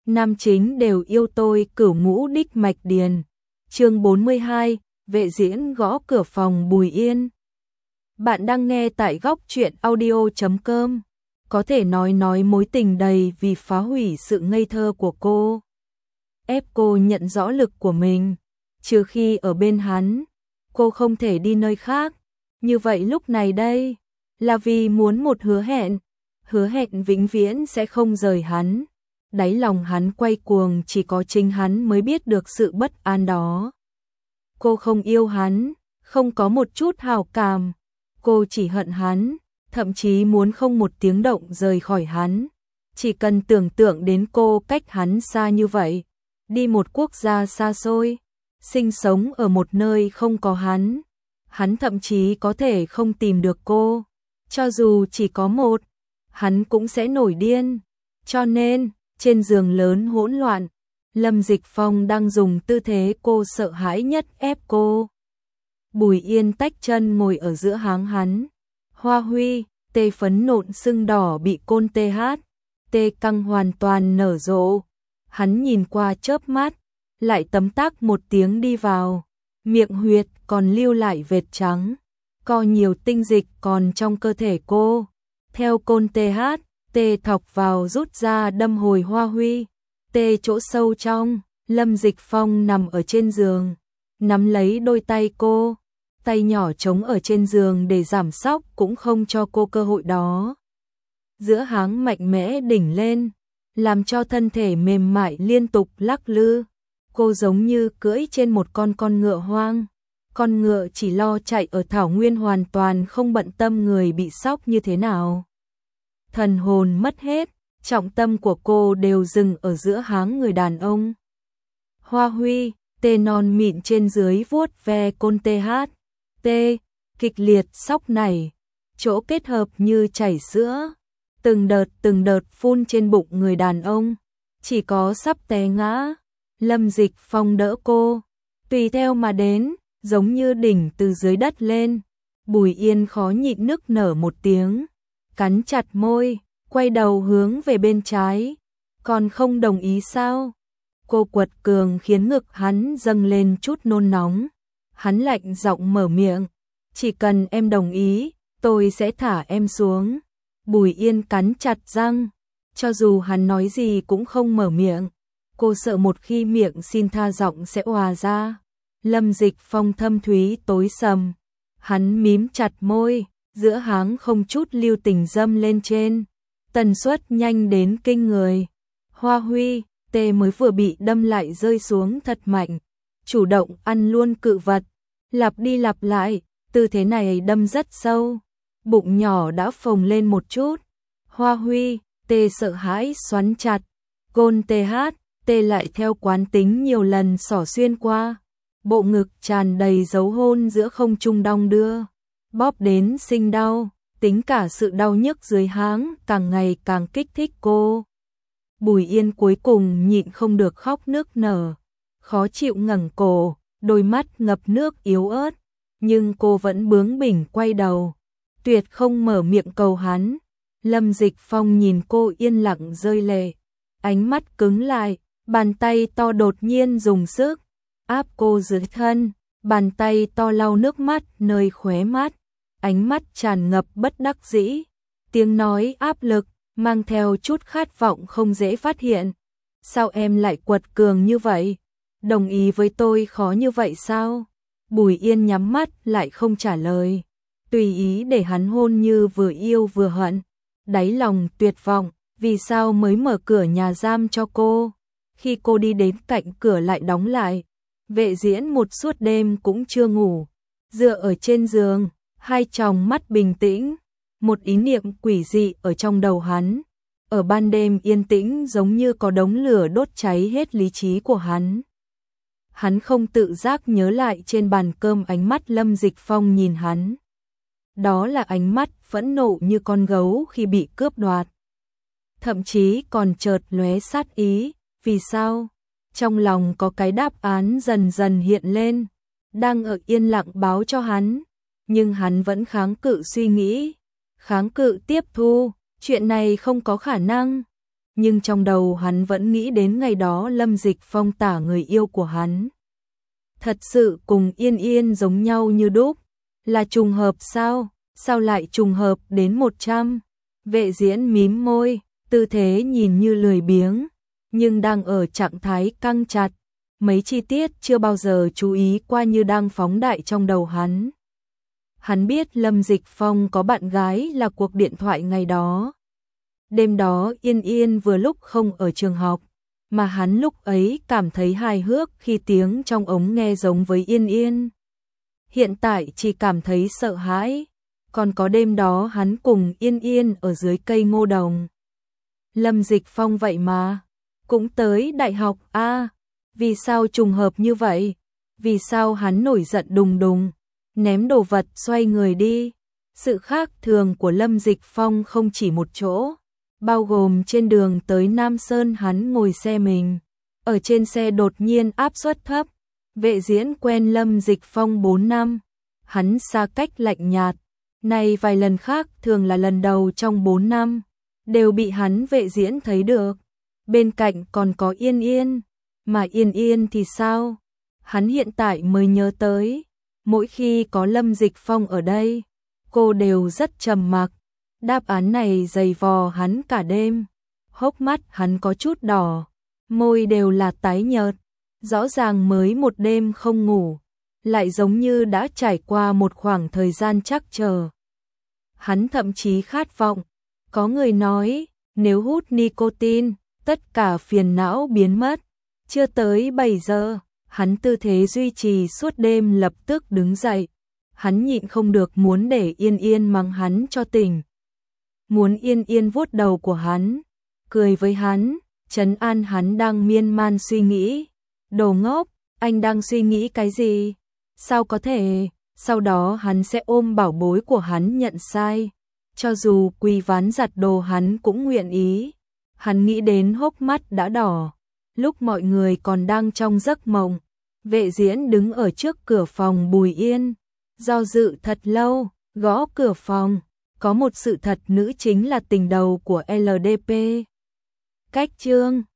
nam chính đều yêu tôi, Cửu Ngũ Đích Mạch Điền. Chương 42, vệ diễn gõ cửa phòng Bùi Yên. Bạn đang nghe tại góc truyện audio.com. Có thể nói mối tình đầy vì phá hủy sự ngây thơ của cô. Ép cô nhận rõ lực của mình. Trừ khi ở bên hắn, cô không thể đi nơi khác. Như vậy lúc này đây, là vì muốn một hứa hẹn vĩnh viễn sẽ không rời hắn. Đáy lòng hắn quay cuồng, chỉ có chính hắn mới biết được sự bất an đó. Cô không yêu hắn, không có một chút hào cảm. Cô chỉ hận hắn, thậm chí muốn không một tiếng động rời khỏi hắn. Chỉ cần tưởng tượng đến cô cách hắn xa như vậy, đi một quốc gia xa xôi, sinh sống ở một nơi không có hắn. Hắn thậm chí có thể không tìm được cô. Cho dù chỉ có một, hắn cũng sẽ nổi điên. Cho nên, trên giường lớn hỗn loạn, Lâm Dịch Phong đang dùng tư thế cô sợ hãi nhất ép cô. Bùi Yên tách chân ngồi ở giữa háng hắn. Hoa Huy, tê phấn nộn sưng đỏ bị côn tê căng hoàn toàn nở rộ. Hắn nhìn qua chớp mắt, lại tấm tắc một tiếng đi vào. Miệng huyệt còn lưu lại vệt trắng, có nhiều tinh dịch còn trong cơ thể cô. Theo côn tê thọc vào rút ra đâm hồi Hoa Huy. Tê chỗ sâu trong, Lâm Dịch Phong nằm ở trên giường, nắm lấy đôi tay cô, tay nhỏ trống ở trên giường để giảm sóc cũng không cho cô cơ hội đó. Giữa háng mạnh mẽ đỉnh lên, làm cho thân thể mềm mại liên tục lắc lư. Cô giống như cưỡi trên một con ngựa hoang. Con ngựa chỉ lo chạy ở thảo nguyên, hoàn toàn không bận tâm người bị sóc như thế nào. Thần hồn mất hết, trọng tâm của cô đều dừng ở giữa háng người đàn ông. Hoa Huy, tê non mịn trên dưới vuốt ve côn tê, kịch liệt sóc này, chỗ kết hợp như chảy sữa, từng đợt phun trên bụng người đàn ông, chỉ có sắp té ngã. Lâm Dịch Phong đỡ cô, tùy theo mà đến, giống như đỉnh từ dưới đất lên. Bùi Yên khó nhịn nức nở một tiếng, cắn chặt môi, quay đầu hướng về bên trái. Còn không đồng ý sao? Cô quật cường khiến ngực hắn dâng lên chút nôn nóng. Hắn lạnh giọng mở miệng, chỉ cần em đồng ý, tôi sẽ thả em xuống. Bùi Yên cắn chặt răng, cho dù hắn nói gì cũng không mở miệng. Cô sợ một khi miệng xin tha giọng sẽ òa ra. Lâm Dịch Phong thâm thúy tối sầm, hắn mím chặt môi, giữa háng không chút lưu tình dâm lên trên, tần suất nhanh đến kinh người. Hoa Huy, tê mới vừa bị đâm lại rơi xuống thật mạnh, chủ động ăn luôn cự vật, lặp đi lặp lại, tư thế này đâm rất sâu, bụng nhỏ đã phồng lên một chút. Hoa Huy, tê sợ hãi xoắn chặt, côn tê lại theo quán tính nhiều lần xỏ xuyên qua, bộ ngực tràn đầy dấu hôn giữa không trung đong đưa, bóp đến sinh đau, tính cả sự đau nhức dưới háng càng ngày càng kích thích cô. Bùi Yên cuối cùng nhịn không được khóc nức nở, khó chịu ngẩng cổ, đôi mắt ngập nước yếu ớt, nhưng cô vẫn bướng bỉnh quay đầu, tuyệt không mở miệng cầu hắn. Lâm Dịch Phong nhìn cô yên lặng rơi lệ, ánh mắt cứng lại, bàn tay to đột nhiên dùng sức áp cô dưới thân, bàn tay to lau nước mắt nơi khóe mắt, ánh mắt tràn ngập bất đắc dĩ, tiếng nói áp lực, mang theo chút khát vọng không dễ phát hiện. Sao em lại quật cường như vậy? Đồng ý với tôi khó như vậy sao? Bùi Yên nhắm mắt lại không trả lời, tùy ý để hắn hôn như vừa yêu vừa hận. Đáy lòng tuyệt vọng, vì sao mới mở cửa nhà giam cho cô? Khi cô đi đến cạnh cửa lại đóng lại. Vệ diễn một suốt đêm cũng chưa ngủ, dựa ở trên giường, hai tròng mắt bình tĩnh, một ý niệm quỷ dị ở trong đầu hắn. Ở ban đêm yên tĩnh giống như có đống lửa đốt cháy hết lý trí của hắn. Hắn không tự giác nhớ lại trên bàn cơm ánh mắt Lâm Dịch Phong nhìn hắn. Đó là ánh mắt phẫn nộ như con gấu khi bị cướp đoạt. Thậm chí còn chợt lóe sát ý, vì sao? Trong lòng có cái đáp án dần dần hiện lên, đang ở yên lặng báo cho hắn, nhưng hắn vẫn kháng cự suy nghĩ, kháng cự tiếp thu, chuyện này không có khả năng. nhưng trong đầu hắn vẫn nghĩ đến ngày đó Lâm Dịch Phong tả người yêu của hắn. Thật sự cùng Yên Yên giống nhau như đúc, là trùng hợp sao? Sao lại trùng hợp đến 100? Vệ Diễn mím môi, tư thế nhìn như lười biếng, nhưng đang ở trạng thái căng chặt, mấy chi tiết chưa bao giờ chú ý qua như đang phóng đại trong đầu hắn. Hắn biết Lâm Dịch Phong có bạn gái là cuộc điện thoại ngày đó. Đêm đó Yên Yên vừa lúc không ở trường học, mà hắn lúc ấy cảm thấy hài hước khi tiếng trong ống nghe giống với Yên Yên. Hiện tại chỉ cảm thấy sợ hãi, còn có đêm đó hắn cùng Yên Yên ở dưới cây ngô đồng. Lâm Dịch Phong vậy mà, cũng tới đại học a, vì sao trùng hợp như vậy? Vì sao hắn nổi giận đùng đùng, ném đồ vật xoay người đi? Sự khác thường của Lâm Dịch Phong không chỉ một chỗ, bao gồm trên đường tới Nam Sơn hắn ngồi xe mình, ở trên xe đột nhiên áp suất thấp. Vệ Diễn quen Lâm Dịch Phong 4 năm, hắn xa cách lạnh nhạt, này vài lần khác thường là lần đầu trong 4 năm, đều bị hắn Vệ Diễn thấy được. Bên cạnh còn có Yên Yên, mà Yên Yên thì sao? Hắn hiện tại mới nhớ tới, mỗi khi có Lâm Dịch Phong ở đây, cô đều rất trầm mặc. Đáp án này dày vò hắn cả đêm, hốc mắt hắn có chút đỏ, môi đều là tái nhợt, rõ ràng mới một đêm không ngủ, lại giống như đã trải qua một khoảng thời gian trắc trở. Hắn thậm chí khát vọng, có người nói, nếu hút nicotine, tất cả phiền não biến mất. Chưa tới 7 giờ, hắn tư thế duy trì suốt đêm lập tức đứng dậy. Hắn nhịn không được muốn để Yên Yên mắng hắn cho tỉnh. Muốn Yên Yên vuốt đầu của hắn, cười với hắn, trấn an hắn đang miên man suy nghĩ. Đồ ngốc, anh đang suy nghĩ cái gì? Sao có thể? Sau đó hắn sẽ ôm bảo bối của hắn nhận sai. Cho dù quỳ ván giặt đồ hắn cũng nguyện ý. Hắn nghĩ đến hốc mắt đã đỏ. Lúc mọi người còn đang trong giấc mộng, Vệ Diễn đứng ở trước cửa phòng Bùi Yên, do dự thật lâu, gõ cửa phòng. Có một sự thật, nữ chính là tình đầu của LDP. Cách chương